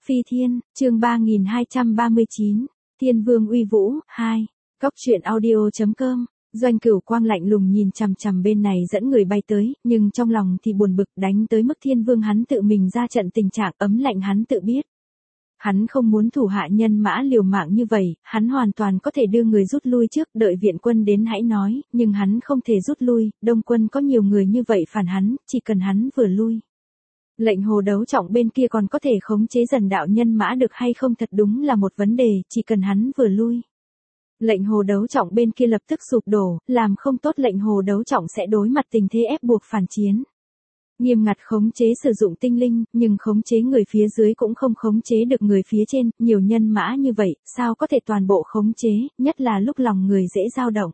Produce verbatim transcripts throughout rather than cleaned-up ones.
Phi Thiên, chương ba nghìn hai trăm ba mươi chín, Thiên Vương uy vũ, hai. Cóc truyện audio chấm com. Doanh Cửu Quang lạnh lùng nhìn chằm chằm bên này dẫn người bay tới, nhưng trong lòng thì buồn bực, đánh tới mức Thiên Vương hắn tự mình ra trận, tình trạng ấm lạnh hắn tự biết. Hắn không muốn thủ hạ nhân mã liều mạng như vậy, hắn hoàn toàn có thể đưa người rút lui trước, đợi viện quân đến hãy nói, nhưng hắn không thể rút lui, Đông quân có nhiều người như vậy phản hắn, chỉ cần hắn vừa lui. Lệnh hồ đấu trọng bên kia còn có thể khống chế dần đạo nhân mã được hay không thật đúng là một vấn đề, chỉ cần hắn vừa lui. Lệnh hồ đấu trọng bên kia lập tức sụp đổ, làm không tốt lệnh hồ đấu trọng sẽ đối mặt tình thế ép buộc phản chiến. Nghiêm ngặt khống chế sử dụng tinh linh, nhưng khống chế người phía dưới cũng không khống chế được người phía trên, nhiều nhân mã như vậy, sao có thể toàn bộ khống chế, nhất là lúc lòng người dễ dao động.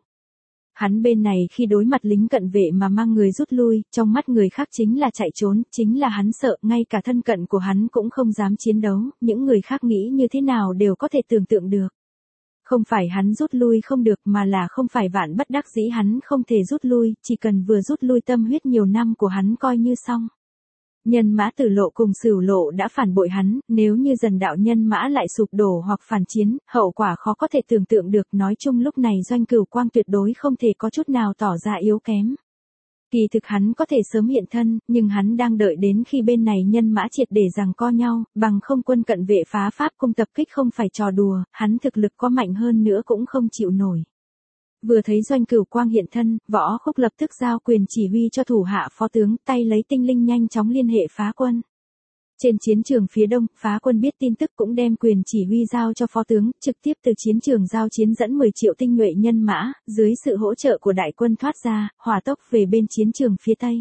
Hắn bên này khi đối mặt lính cận vệ mà mang người rút lui, trong mắt người khác chính là chạy trốn, chính là hắn sợ, ngay cả thân cận của hắn cũng không dám chiến đấu, những người khác nghĩ như thế nào đều có thể tưởng tượng được. Không phải hắn rút lui không được mà là không phải vạn bất đắc dĩ hắn không thể rút lui, chỉ cần vừa rút lui tâm huyết nhiều năm của hắn coi như xong. Nhân mã Tử Lộ cùng Sửu Lộ đã phản bội hắn, nếu như dần đạo nhân mã lại sụp đổ hoặc phản chiến, hậu quả khó có thể tưởng tượng được, nói chung lúc này Doanh Cửu Quang tuyệt đối không thể có chút nào tỏ ra yếu kém. Kỳ thực hắn có thể sớm hiện thân, nhưng hắn đang đợi đến khi bên này nhân mã triệt để giằng co nhau, bằng không quân cận vệ phá pháp cung tập kích không phải trò đùa, hắn thực lực có mạnh hơn nữa cũng không chịu nổi. Vừa thấy Doanh Cửu Quang hiện thân, Võ Khúc lập tức giao quyền chỉ huy cho thủ hạ phó tướng, tay lấy tinh linh nhanh chóng liên hệ phá quân. Trên chiến trường phía đông, phá quân biết tin tức cũng đem quyền chỉ huy giao cho phó tướng, trực tiếp từ chiến trường giao chiến dẫn mười triệu tinh nhuệ nhân mã, dưới sự hỗ trợ của đại quân thoát ra, hỏa tốc về bên chiến trường phía tây.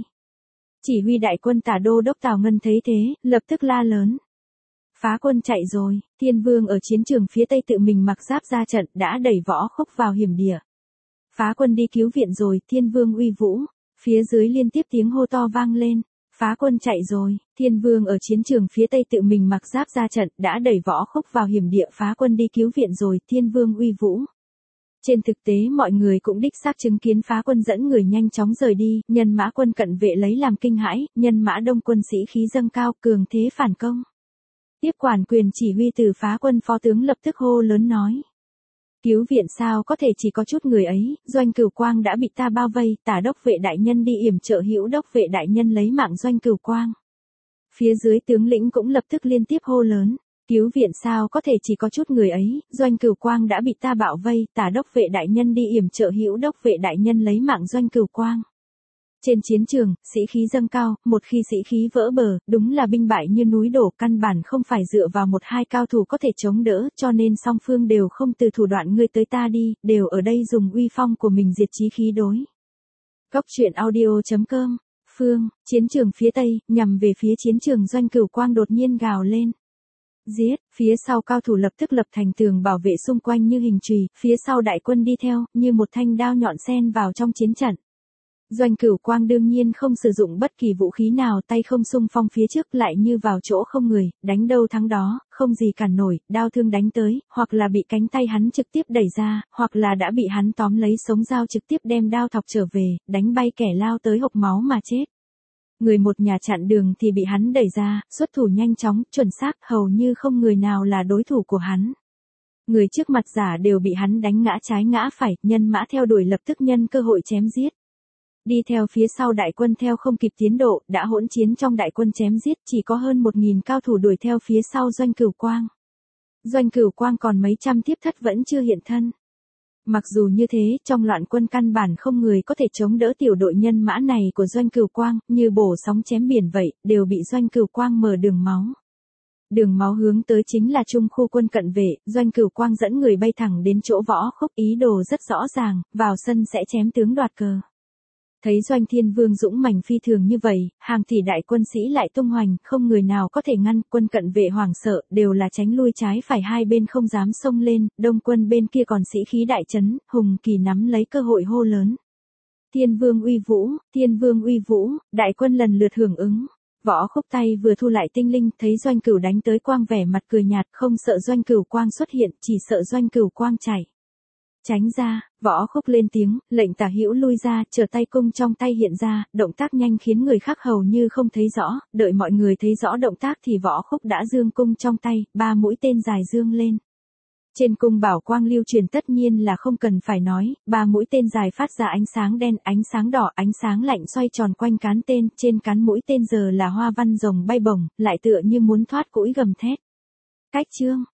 Chỉ huy đại quân Tả Đô đốc Tào Ngân thấy thế, lập tức la lớn. Phá quân chạy rồi, Thiên Vương ở chiến trường phía tây tự mình mặc giáp ra trận, đã đẩy Võ Khúc vào hiểm địa. Phá quân đi cứu viện rồi, Thiên Vương uy vũ, phía dưới liên tiếp tiếng hô to vang lên. Phá quân chạy rồi, Thiên Vương ở chiến trường phía tây tự mình mặc giáp ra trận, đã đẩy Võ Khúc vào hiểm địa, phá quân đi cứu viện rồi, Thiên Vương uy vũ. Trên thực tế mọi người cũng đích xác chứng kiến phá quân dẫn người nhanh chóng rời đi, nhân mã quân cận vệ lấy làm kinh hãi, nhân mã đông quân sĩ khí dâng cao, cường thế phản công. Tiếp quản quyền chỉ huy từ phá quân phó tướng lập tức hô lớn nói. Cứu viện sao có thể chỉ có chút người ấy, Doanh Cửu Quang đã bị ta bao vây, Tả đốc vệ đại nhân đi yểm trợ hữu đốc vệ đại nhân lấy mạng Doanh Cửu Quang. Phía dưới tướng lĩnh cũng lập tức liên tiếp hô lớn, cứu viện sao có thể chỉ có chút người ấy, Doanh Cửu Quang đã bị ta bạo vây, Tả đốc vệ đại nhân đi yểm trợ hữu đốc vệ đại nhân lấy mạng Doanh Cửu Quang. Trên chiến trường, sĩ khí dâng cao, một khi sĩ khí vỡ bờ, đúng là binh bại như núi đổ, căn bản không phải dựa vào một hai cao thủ có thể chống đỡ, cho nên song phương đều không từ thủ đoạn ngươi tới ta đi, đều ở đây dùng uy phong của mình diệt chí khí đối. Cóc truyện audio chấm com. Phương, chiến trường phía tây, nhằm về phía chiến trường Doanh Cửu Quang đột nhiên gào lên. Giết, phía sau cao thủ lập tức lập thành tường bảo vệ xung quanh như hình chùy, phía sau đại quân đi theo, như một thanh đao nhọn xen vào trong chiến trận. Doanh Cửu Quang đương nhiên không sử dụng bất kỳ vũ khí nào, tay không xung phong phía trước lại như vào chỗ không người, đánh đâu thắng đó, không gì cản nổi, đao thương đánh tới, hoặc là bị cánh tay hắn trực tiếp đẩy ra, hoặc là đã bị hắn tóm lấy sống dao trực tiếp đem đao thọc trở về, đánh bay kẻ lao tới hộc máu mà chết. Người một nhà chặn đường thì bị hắn đẩy ra, xuất thủ nhanh chóng, chuẩn xác, hầu như không người nào là đối thủ của hắn. Người trước mặt giả đều bị hắn đánh ngã trái ngã phải, nhân mã theo đuổi lập tức nhân cơ hội chém giết. Đi theo phía sau đại quân theo không kịp tiến độ, đã hỗn chiến trong đại quân chém giết, chỉ có hơn một nghìn cao thủ đuổi theo phía sau Doanh Cửu Quang. Doanh Cửu Quang còn mấy trăm tiếp thất vẫn chưa hiện thân. Mặc dù như thế, trong loạn quân căn bản không người có thể chống đỡ tiểu đội nhân mã này của Doanh Cửu Quang, như bổ sóng chém biển vậy, đều bị Doanh Cửu Quang mở đường máu. Đường máu hướng tới chính là trung khu quân cận vệ, Doanh Cửu Quang dẫn người bay thẳng đến chỗ Võ Khúc, ý đồ rất rõ ràng, vào sân sẽ chém tướng đoạt cờ. Thấy Doanh Thiên Vương dũng mãnh phi thường như vậy, hàng tỷ đại quân sĩ lại tung hoành, không người nào có thể ngăn, quân cận vệ hoảng sợ, đều là tránh lui trái phải hai bên không dám xông lên, đông quân bên kia còn sĩ khí đại chấn, Hùng Kỳ nắm lấy cơ hội hô lớn. Thiên Vương uy vũ, Thiên Vương uy vũ, đại quân lần lượt hưởng ứng. Võ Khúc tay vừa thu lại tinh linh, thấy Doanh Cửu đánh tới Quang vẻ mặt cười nhạt, không sợ Doanh Cửu Quang xuất hiện, chỉ sợ Doanh Cửu Quang chạy. Tránh ra, Võ Khúc lên tiếng, lệnh Tả Hữu lui ra, chờ tay cung trong tay hiện ra, động tác nhanh khiến người khác hầu như không thấy rõ, đợi mọi người thấy rõ động tác thì Võ Khúc đã giương cung trong tay, ba mũi tên dài dương lên. Trên cung bảo quang lưu truyền tất nhiên là không cần phải nói, ba mũi tên dài phát ra ánh sáng đen, ánh sáng đỏ, ánh sáng lạnh xoay tròn quanh cán tên, trên cán mũi tên giờ là hoa văn rồng bay bổng, lại tựa như muốn thoát cũi gầm thét. Cách chương